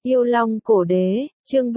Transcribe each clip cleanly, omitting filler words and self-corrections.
Yêu Long Cổ Đế, chương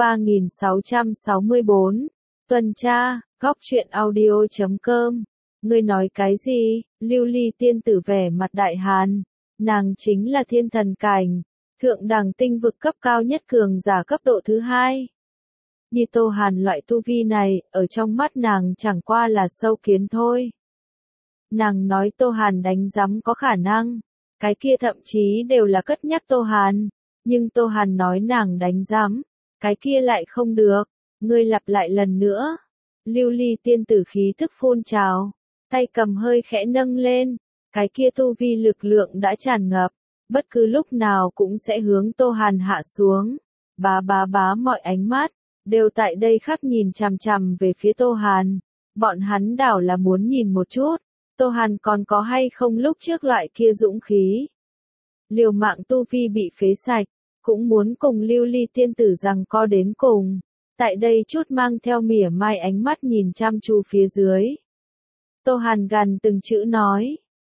3664. Tuần tra, góc truyện audio.com. Ngươi nói cái gì? Lưu Ly tiên tử vẻ mặt đại hàn. Nàng chính là thiên thần cảnh, thượng đẳng tinh vực cấp cao nhất cường giả cấp độ thứ 2. Như Tô Hàn loại tu vi này, ở trong mắt nàng chẳng qua là sâu kiến thôi. Nàng nói Tô Hàn đánh giấm có khả năng, cái kia thậm chí đều là cất nhắc Tô Hàn. Nhưng Tô Hàn nói nàng đánh giấm, cái kia lại không được. Ngươi lặp lại lần nữa. Lưu Ly tiên tử khí thức phun trào, tay cầm hơi khẽ nâng lên, cái kia tu vi lực lượng đã tràn ngập, bất cứ lúc nào cũng sẽ hướng Tô Hàn hạ xuống. Bá mọi ánh mắt đều tại đây khắc nhìn chằm chằm về phía Tô Hàn. Bọn hắn đảo là muốn nhìn một chút, Tô Hàn còn có hay không lúc trước loại kia dũng khí. Liều mạng tu vi bị phế sạch, cũng muốn cùng Lưu Ly tiên tử giằng co đến cùng. Tại đây chút mang theo mỉa mai ánh mắt nhìn chăm chú phía dưới. Tô Hàn gằn từng chữ nói,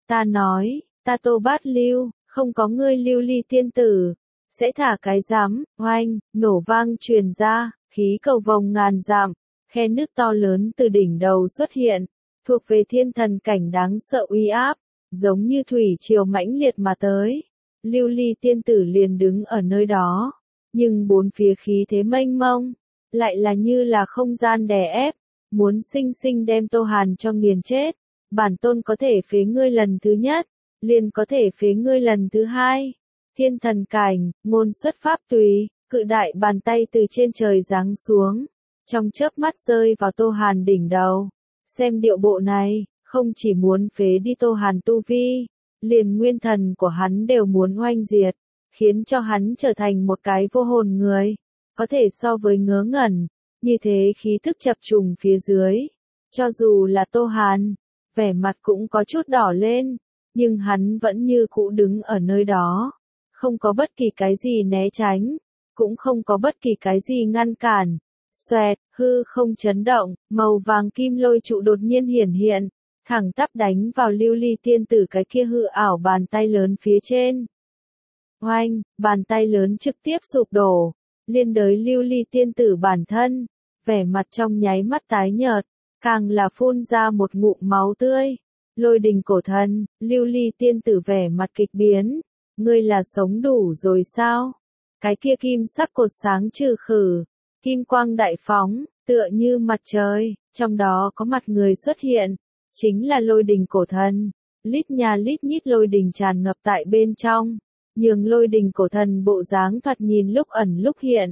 ta Tô Bát Lưu, không có ngươi Lưu Ly tiên tử, sẽ thả cái giám. Oanh, nổ vang truyền ra, khí cầu vòng ngàn dặm, khe nước to lớn từ đỉnh đầu xuất hiện, thuộc về thiên thần cảnh đáng sợ uy áp, giống như thủy triều mãnh liệt mà tới. Lưu Ly tiên tử liền đứng ở nơi đó, nhưng bốn phía khí thế mênh mông, lại là như là không gian đè ép, muốn sinh sinh đem Tô Hàn cho nghiền chết. Bản tôn có thể phế ngươi lần thứ nhất, liền có thể phế ngươi lần thứ hai. Thiên thần cảnh, ngôn xuất pháp tùy, cự đại bàn tay từ trên trời giáng xuống, trong chớp mắt rơi vào Tô Hàn đỉnh đầu. Xem điệu bộ này, không chỉ muốn phế đi Tô Hàn tu vi, liền nguyên thần của hắn đều muốn oanh diệt, khiến cho hắn trở thành một cái vô hồn người, có thể so với ngớ ngẩn. Như thế khí thức chập trùng phía dưới, cho dù là Tô Hàn, vẻ mặt cũng có chút đỏ lên, nhưng hắn vẫn như cũ đứng ở nơi đó, không có bất kỳ cái gì né tránh, cũng không có bất kỳ cái gì ngăn cản. Xoẹt, hư không chấn động, màu vàng kim lôi trụ đột nhiên hiển hiện, thẳng tắp đánh vào Lưu Ly tiên tử cái kia hư ảo bàn tay lớn phía trên. Oanh, bàn tay lớn trực tiếp sụp đổ, liên đới Lưu Ly tiên tử bản thân, vẻ mặt trong nháy mắt tái nhợt, càng là phun ra một ngụm máu tươi. Lôi đình cổ thần, Lưu Ly tiên tử vẻ mặt kịch biến, ngươi là sống đủ rồi sao? Cái kia kim sắc cột sáng trừ khử, kim quang đại phóng, tựa như mặt trời, trong đó có mặt người xuất hiện, chính là lôi đình cổ thần. Lít nhà lít nhít lôi đình tràn ngập tại bên trong, nhường lôi đình cổ thần bộ dáng thoạt nhìn lúc ẩn lúc hiện.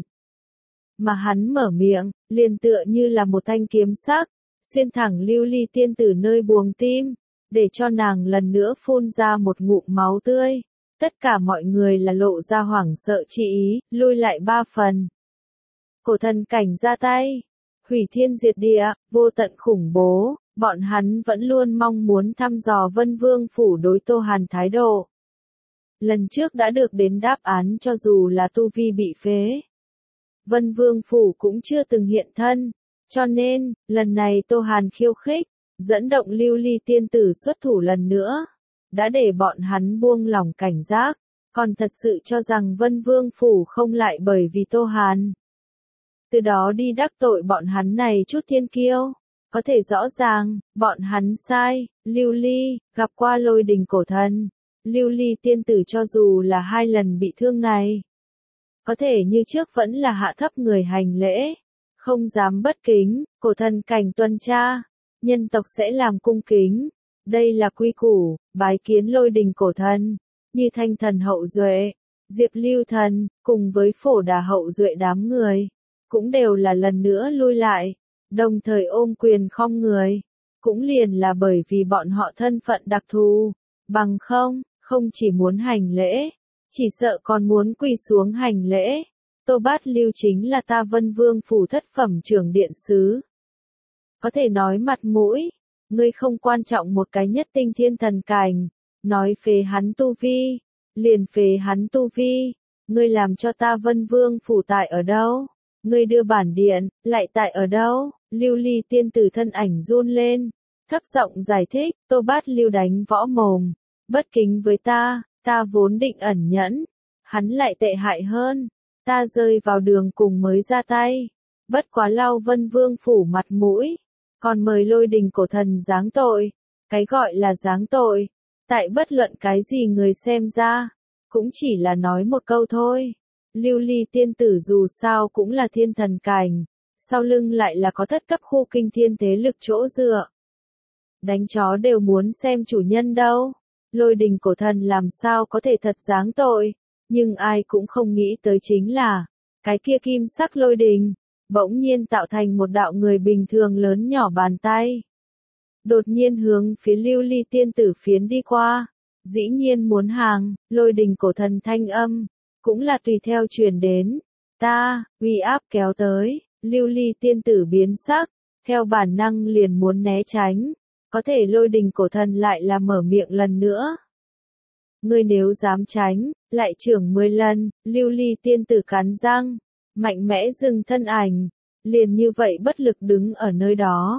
Mà hắn mở miệng, liền tựa như là một thanh kiếm sắc, xuyên thẳng Lưu Ly tiên tử nơi buồng tim, để cho nàng lần nữa phun ra một ngụm máu tươi. Tất cả mọi người là lộ ra hoảng sợ chi ý, lui lại 3 phần. Cổ thần cảnh ra tay, hủy thiên diệt địa, vô tận khủng bố, bọn hắn vẫn luôn mong muốn thăm dò Vân Vương phủ đối Tô Hàn thái độ. Lần trước đã được đến đáp án, cho dù là tu vi bị phế, Vân Vương phủ cũng chưa từng hiện thân, cho nên, lần này Tô Hàn khiêu khích, dẫn động Lưu Ly tiên tử xuất thủ lần nữa, đã để bọn hắn buông lỏng cảnh giác, còn thật sự cho rằng Vân Vương phủ không lại bởi vì Tô Hàn từ đó đi đắc tội bọn hắn này chút thiên kiêu. Có thể rõ ràng, bọn hắn sai. Lưu Ly gặp qua lôi đình cổ thần, Lưu Ly tiên tử cho dù là 2 lần bị thương này, có thể như trước vẫn là hạ thấp người hành lễ, không dám bất kính. Cổ thần cảnh tuần tra, nhân tộc sẽ làm cung kính, đây là quy củ. Bái kiến lôi đình cổ thần, Như Thanh thần hậu duệ, Diệp Lưu thần, cùng với Phổ Đà hậu duệ đám người, cũng đều là lần nữa lui lại, đồng thời ôm quyền khom người, cũng liền là bởi vì bọn họ thân phận đặc thù, bằng không chỉ muốn hành lễ, chỉ sợ còn muốn quỳ xuống hành lễ. Tô Bát Lưu chính là ta Vân Vương phủ thất phẩm trưởng điện sứ. Có thể nói mặt mũi, ngươi không quan trọng một cái nhất tinh thiên thần cảnh, nói phế hắn tu vi, liền phế hắn tu vi, ngươi làm cho ta Vân Vương phủ tại ở đâu? Ngươi đưa bản điện, lại tại ở đâu? Lưu Ly tiên tử thân ảnh run lên, thấp giọng giải thích. Tô Bát Lưu đánh võ mồm, bất kính với ta vốn định ẩn nhẫn, hắn lại tệ hại hơn, ta rơi vào đường cùng mới ra tay. Bất quá lau Vân Vương phủ mặt mũi, còn mời Lôi Đình cổ thần giáng tội. Cái gọi là giáng tội, tại bất luận cái gì người xem ra, cũng chỉ là nói một câu thôi. Lưu Ly tiên tử dù sao cũng là thiên thần cảnh, sau lưng lại là có thất cấp khu kinh thiên thế lực chỗ dựa. Đánh chó đều muốn xem chủ nhân đâu. Lôi Đình cổ thần làm sao có thể thật giáng tội, nhưng ai cũng không nghĩ tới chính là, cái kia kim sắc lôi đình, bỗng nhiên tạo thành một đạo người bình thường lớn nhỏ bàn tay. Đột nhiên hướng phía Lưu Ly tiên tử phiến đi qua, dĩ nhiên muốn hàng, Lôi Đình cổ thần thanh âm, cũng là tùy theo truyền đến. Ta, uy áp kéo tới, Lưu Ly tiên tử biến sắc, theo bản năng liền muốn né tránh, có thể Lôi Đình cổ thần lại là mở miệng lần nữa. Ngươi nếu dám tránh, lại trưởng 10 lần, Lưu Ly tiên tử cắn răng, mạnh mẽ dừng thân ảnh, liền như vậy bất lực đứng ở nơi đó.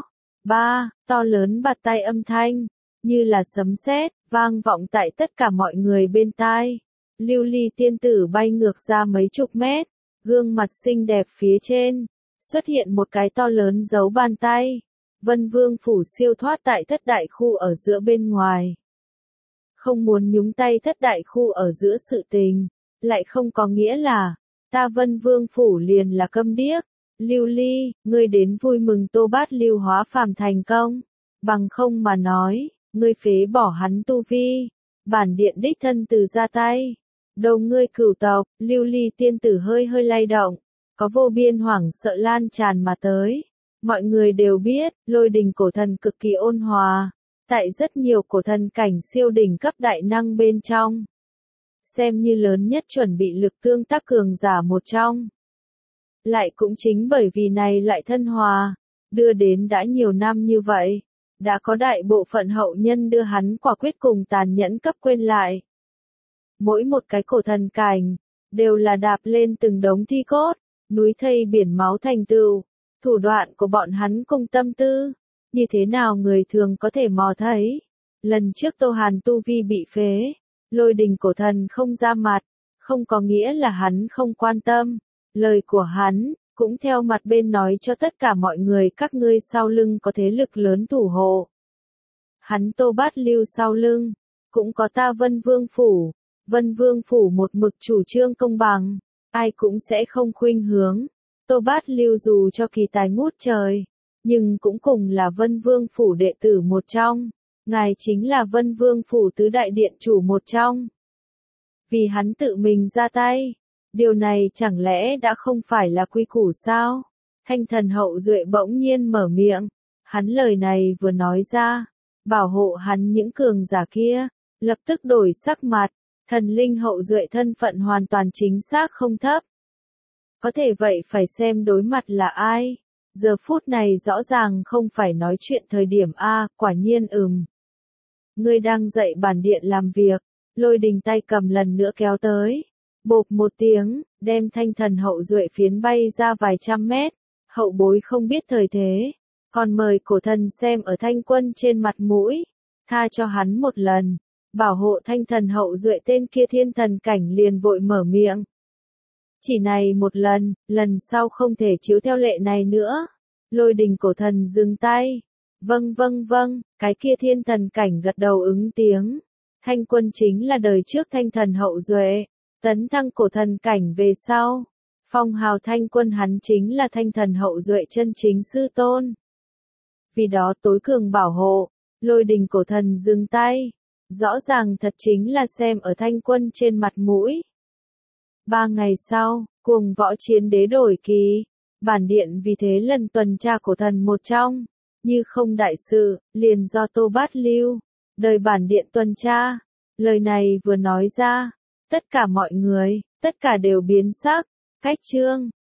To lớn bạt tay âm thanh, như là sấm sét, vang vọng tại tất cả mọi người bên tai. Lưu Ly tiên tử bay ngược ra mấy chục mét, gương mặt xinh đẹp phía trên, xuất hiện một cái to lớn dấu bàn tay. Vân Vương phủ siêu thoát tại thất đại khu ở giữa bên ngoài. Không muốn nhúng tay thất đại khu ở giữa sự tình, lại không có nghĩa là, ta Vân Vương phủ liền là câm điếc. Lưu Ly, ngươi đến vui mừng Tô Bát Lưu hóa phàm thành công, bằng không mà nói, ngươi phế bỏ hắn tu vi, bản điện đích thân từ ra tay. Đầu ngươi cửu tộc, Lưu Ly tiên tử hơi hơi lay động, có vô biên hoảng sợ lan tràn mà tới. Mọi người đều biết, Lôi Đình cổ thần cực kỳ ôn hòa, tại rất nhiều cổ thần cảnh siêu đỉnh cấp đại năng bên trong, xem như lớn nhất chuẩn bị lực tương tác cường giả một trong. Lại cũng chính bởi vì này lại thân hòa, đưa đến đã nhiều năm như vậy, đã có đại bộ phận hậu nhân đưa hắn quả quyết cùng tàn nhẫn cấp quên lại. Mỗi một cái cổ thần cảnh, đều là đạp lên từng đống thi cốt, núi thây biển máu thành tựu, thủ đoạn của bọn hắn cùng tâm tư, như thế nào người thường có thể mò thấy. Lần trước Tô Hàn tu vi bị phế, Lôi Đình cổ thần không ra mặt, không có nghĩa là hắn không quan tâm. Lời của hắn, cũng theo mặt bên nói cho tất cả mọi người các ngươi sau lưng có thế lực lớn thủ hộ. Hắn Tô Bát Lưu sau lưng, cũng có ta Vân Vương phủ. Vân Vương phủ một mực chủ trương công bằng, ai cũng sẽ không khuynh hướng. Tô Bát Lưu dù cho kỳ tài ngút trời, nhưng cũng cùng là Vân Vương phủ đệ tử một trong. Ngài chính là Vân Vương phủ tứ đại điện chủ một trong. Vì hắn tự mình ra tay. Điều này chẳng lẽ đã không phải là quy củ sao? Thanh thần hậu duệ bỗng nhiên mở miệng. Hắn lời này vừa nói ra, bảo hộ hắn những cường giả kia, lập tức đổi sắc mặt. Thần linh hậu duệ thân phận hoàn toàn chính xác không thấp. Có thể vậy phải xem đối mặt là ai. Giờ phút này rõ ràng không phải nói chuyện thời điểm A, quả nhiên Ngươi đang dạy bản điện làm việc, Lôi Đình tay cầm lần nữa kéo tới. Bộp một tiếng, đem thanh thần hậu duệ phiến bay ra vài trăm mét, hậu bối không biết thời thế, còn mời cổ thần xem ở thanh quân trên mặt mũi, tha cho hắn một lần, bảo hộ thanh thần hậu duệ tên kia thiên thần cảnh liền vội mở miệng. Chỉ này một lần, lần sau không thể chiếu theo lệ này nữa. Lôi Đình cổ thần dừng tay. Vâng, cái kia thiên thần cảnh gật đầu ứng tiếng. Thanh quân chính là đời trước thanh thần hậu duệ. Tấn thăng cổ thần cảnh về sau, phong hào thanh quân hắn chính là thanh thần hậu duệ chân chính sư tôn. Vì đó tối cường bảo hộ, Lôi Đình cổ thần dừng tay, rõ ràng thật chính là xem ở thanh quân trên mặt mũi. 3 ngày sau, cuồng võ chiến đế đổi kỳ, bản điện vì thế lần tuần tra cổ thần một trong, như không đại sự, liền do Tô Bát Lưu, đời bản điện tuần tra. Lời này vừa nói ra, tất cả mọi người, tất cả đều biến sắc. Cách chương